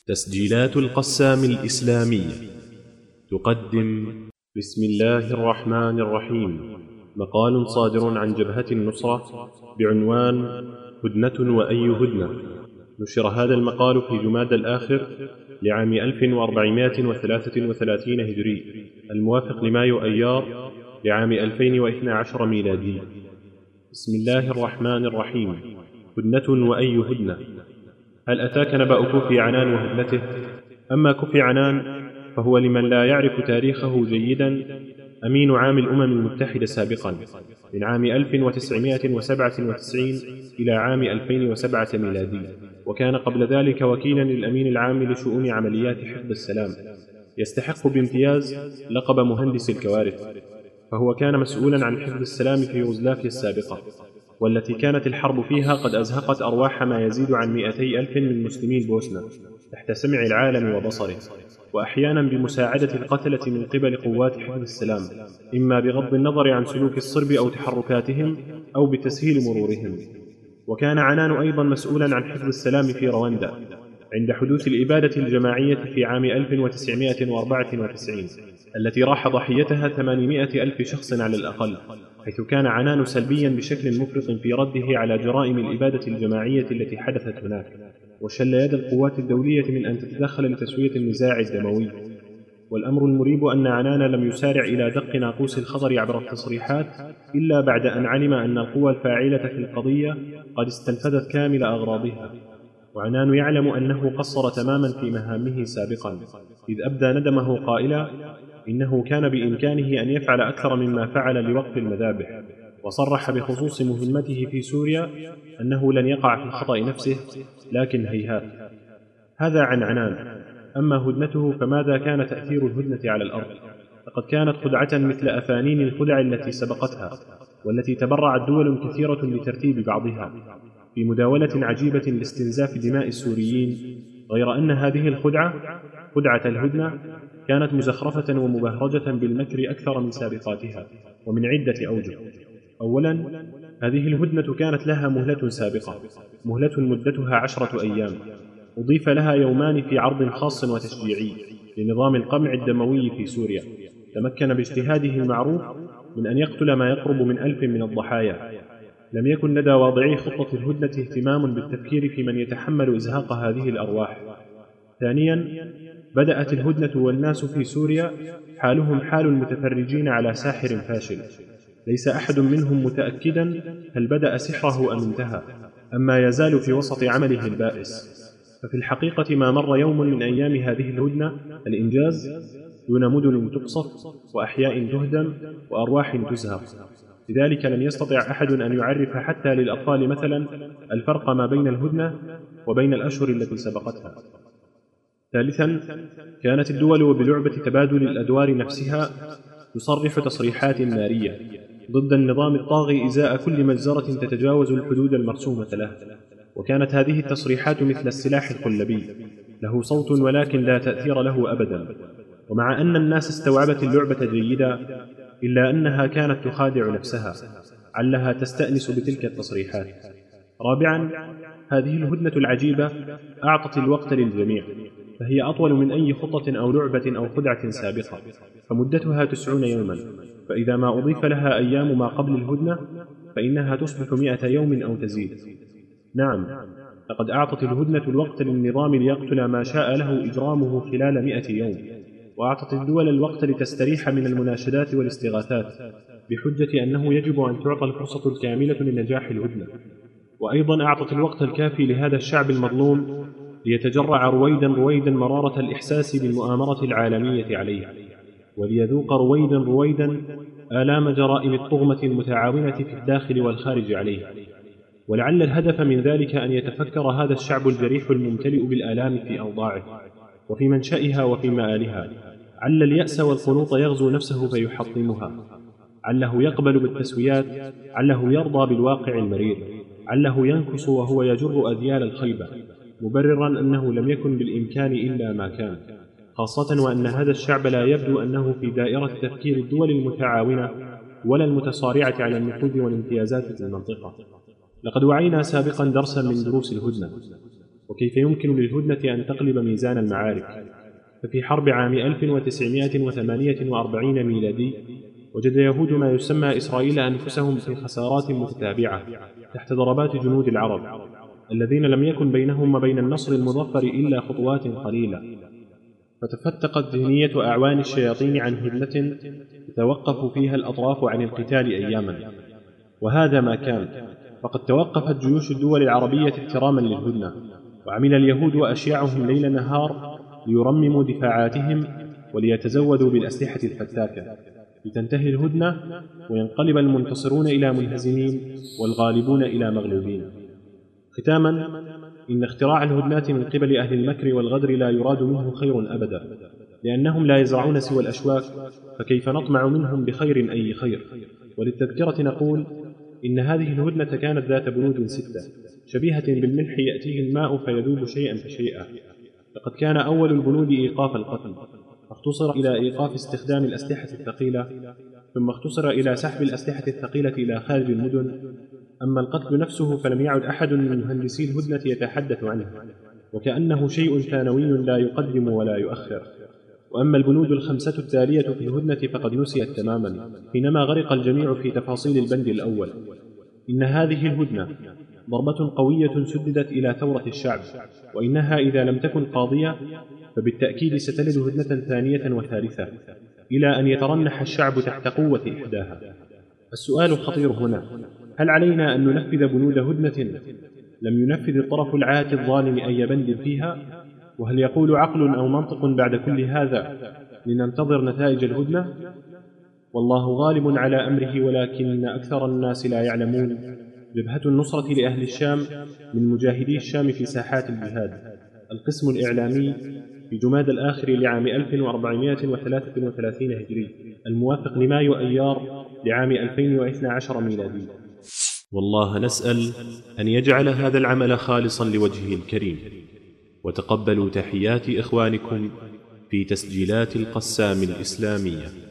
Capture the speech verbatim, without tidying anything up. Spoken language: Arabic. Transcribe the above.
تسجيلات القسام الإسلامية تقدم بسم الله الرحمن الرحيم مقال صادر عن جبهة النصرة بعنوان هدنة وأي هدنة. نشر هذا المقال في جماد الآخر لعام ألف وأربعمائة وثلاثة وثلاثين هجري الموافق لمايو أيار لعام ألفين واثني عشر ميلادي. بسم الله الرحمن الرحيم. هدنة وأي هدنة. هل أتاك نبأ كوفي عنان وهدنته؟ أما كوفي عنان فهو لمن لا يعرف تاريخه جيدا أمين عام الأمم المتحدة سابقا من عام ألف وتسعمائة وسبعة وتسعين إلى عام ألفين وسبعة ميلادي، وكان قبل ذلك وكيلا للأمين العام لشؤون عمليات حفظ السلام، يستحق بامتياز لقب مهندس الكوارث، فهو كان مسؤولا عن حفظ السلام في يوغوسلافيا السابقة، والتي كانت الحرب فيها قد أزهقت أرواح ما يزيد عن مئتي ألف من مسلمي البوسنة تحت سمع العالم وبصره، وأحيانا بمساعدة القتلة من قبل قوات حفظ السلام، إما بغض النظر عن سلوك الصرب أو تحركاتهم أو بتسهيل مرورهم. وكان عنان أيضا مسؤولا عن حفظ السلام في رواندا عند حدوث الإبادة الجماعية في عام ألف وتسعمائة وأربعة وتسعين التي راح ضحيتها ثمانمائة ألف شخص على الأقل، حيث كان عنان سلبيا بشكل مفرط في رده على جرائم الإبادة الجماعية التي حدثت هناك، وشل يد القوات الدولية من أن تتدخل لتسوية النزاع الدموي. والأمر المريب أن عنان لم يسارع إلى دق ناقوس الخطر عبر التصريحات إلا بعد أن علم أن القوى الفاعلة في القضية قد استنفذت كامل أغراضها، وعنان يعلم أنه قصر تماما في مهامه سابقا، إذ أبدى ندمه قائلا إنه كان بإمكانه أن يفعل أكثر مما فعل لوقف المذابح، وصرح بخصوص مهمته في سوريا أنه لن يقع في الخطأ نفسه، لكن هيهات. هذا عن عنان. أما هدنته فماذا كان تأثير الهدنة على الأرض؟ لقد كانت خدعة مثل أفانين الخدع التي سبقتها، والتي تبرعت دول كثيرة لترتيب بعضها في مداولة عجيبة لاستنزاف دماء السوريين، غير أن هذه الخدعة خدعة الهدنة كانت مزخرفة ومبهرجة بالمكر أكثر من سابقاتها، ومن عدة أوجه. أولا، هذه الهدنة كانت لها مهلة سابقة، مهلة مدتها عشرة أيام، أضيف لها يومان في عرض خاص وتشجيعي لنظام القمع الدموي في سوريا، تمكن باجتهاده المعروف من أن يقتل ما يقرب من ألف من الضحايا. لم يكن لدى واضعي خطة الهدنة اهتمام بالتفكير في من يتحمل إزهاق هذه الأرواح. ثانيا، بدأت الهدنة والناس في سوريا حالهم حال المتفرجين على ساحر فاشل، ليس أحد منهم متأكدا هل بدأ سحره أم انتهى، أما يزال في وسط عمله البائس. ففي الحقيقة ما مر يوم من أيام هذه الهدنة الإنجاز دون مدن تقصف وأحياء تهدم وأرواح تزهق. لذلك لم يستطع أحد أن يعرف حتى للأطفال مثلا الفرق ما بين الهدنة وبين الأشهر التي سبقتها. ثالثا، كانت الدول وبلعبة تبادل الأدوار نفسها تصرح تصريحات نارية ضد النظام الطاغي إزاء كل مجزرة تتجاوز الحدود المرسومة له، وكانت هذه التصريحات مثل السلاح القلبي، له صوت ولكن لا تأثير له أبدا. ومع أن الناس استوعبت اللعبة جيدا، إلا أنها كانت تخادع نفسها، علها تستأنس بتلك التصريحات. رابعا، هذه الهدنة العجيبة أعطت الوقت للجميع، فهي أطول من أي خطة أو لعبة أو خدعة سابقة، فمدتها تسعون يوما، فإذا ما أضيف لها أيام ما قبل الهدنة فإنها تصبح مئة يوم أو تزيد. نعم، لقد أعطت الهدنة الوقت للنظام ليقتل ما شاء له إجرامه خلال مئة يوم، وأعطت الدول الوقت لتستريح من المناشدات والاستغاثات بحجة أنه يجب أن تعطى الفرصة الكاملة لنجاح الهدنة. وأيضا أعطت الوقت الكافي لهذا الشعب المظلوم ليتجرع رويدا رويدا مرارة الإحساس بالمؤامرة العالمية عليه، وليذوق رويدا رويدا آلام جرائم الطغمة المتعاونة في الداخل والخارج عليه. ولعل الهدف من ذلك أن يتفكر هذا الشعب الجريح الممتلئ بالآلام في أوضاعه وفي منشأها وفي مآلها، عل اليأس والقنوط يغزو نفسه فيحطمها، عله يقبل بالتسويات، عله يرضى بالواقع المرير، عله ينكص وهو يجر أذيال الخيبة، مبررا أنه لم يكن بالإمكان إلا ما كان، خاصة وأن هذا الشعب لا يبدو أنه في دائرة تفكير الدول المتعاونة ولا المتصارعة على النفوذ والامتيازات في المنطقة. لقد وعينا سابقا درسا من دروس الهدنة، وكيف يمكن للهدنة أن تقلب ميزان المعارك. ففي حرب عام ألف وتسعمائة وثمانية وأربعين ميلادي وجد يهود ما يسمى إسرائيل أنفسهم في خسارات متتابعة تحت ضربات جنود العرب الذين لم يكن بينهم وبين النصر المظفر إلا خطوات قليلة. فتفتقت ذهنية أعوان الشياطين عن هدنة تتوقف فيها الأطراف عن القتال أياما، وهذا ما كان. فقد توقفت جيوش الدول العربية احتراما للهدنة، وعمل اليهود وأشياعهم ليل نهار ليرمموا دفاعاتهم وليتزودوا بالأسلحة الفتاكة، لتنتهي الهدنة وينقلب المنتصرون إلى منهزمين والغالبون إلى مغلوبين. ختاما، إن اختراع الهدنات من قبل أهل المكر والغدر لا يراد منه خير أبدا، لأنهم لا يزرعون سوى الأشواك، فكيف نطمع منهم بخير أي خير؟ وللتذكرة نقول إن هذه الهدنة كانت ذات بنود ستة شبيهة بالملح يأتيه الماء فيذوب شيئا فشيئا. لقد كان أول البنود إيقاف القتل، فاختصر إلى إيقاف استخدام الأسلحة الثقيلة، ثم اختصر إلى سحب الأسلحة الثقيلة إلى خارج المدن. أما القتل نفسه فلم يعد أحد من مهندسي الهدنة يتحدث عنه، وكأنه شيء ثانوي لا يقدم ولا يؤخر. وأما البنود الخمسة التالية في الهدنة فقد نسيت تماما، حينما غرق الجميع في تفاصيل البند الأول. إن هذه الهدنة ضربة قوية سددت إلى ثورة الشعب، وإنها إذا لم تكن قاضية فبالتأكيد ستلد هدنة ثانية وثالثة، إلى أن يترنح الشعب تحت قوة إحداها. السؤال الخطير هنا: هل علينا أن ننفذ بنود هدنة لم ينفذ الطرف العاتي الظالم أي بند فيها؟ وهل يقول عقل أو منطق بعد كل هذا لننتظر نتائج الهدنة؟ والله غالب على أمره، ولكن أكثر الناس لا يعلمون. جبهة النصرة لأهل الشام من مجاهدي الشام في ساحات الجهاد، القسم الإعلامي، في جماد الآخر لعام ألف وأربعمائة وثلاثة وثلاثين هجري، الموافق لمايو أيار لعام ألفين واثني عشر ميلادي. والله نسأل أن يجعل هذا العمل خالصا لوجهه الكريم. وتقبلوا تحيات إخوانكم في تسجيلات القسام الإسلامية.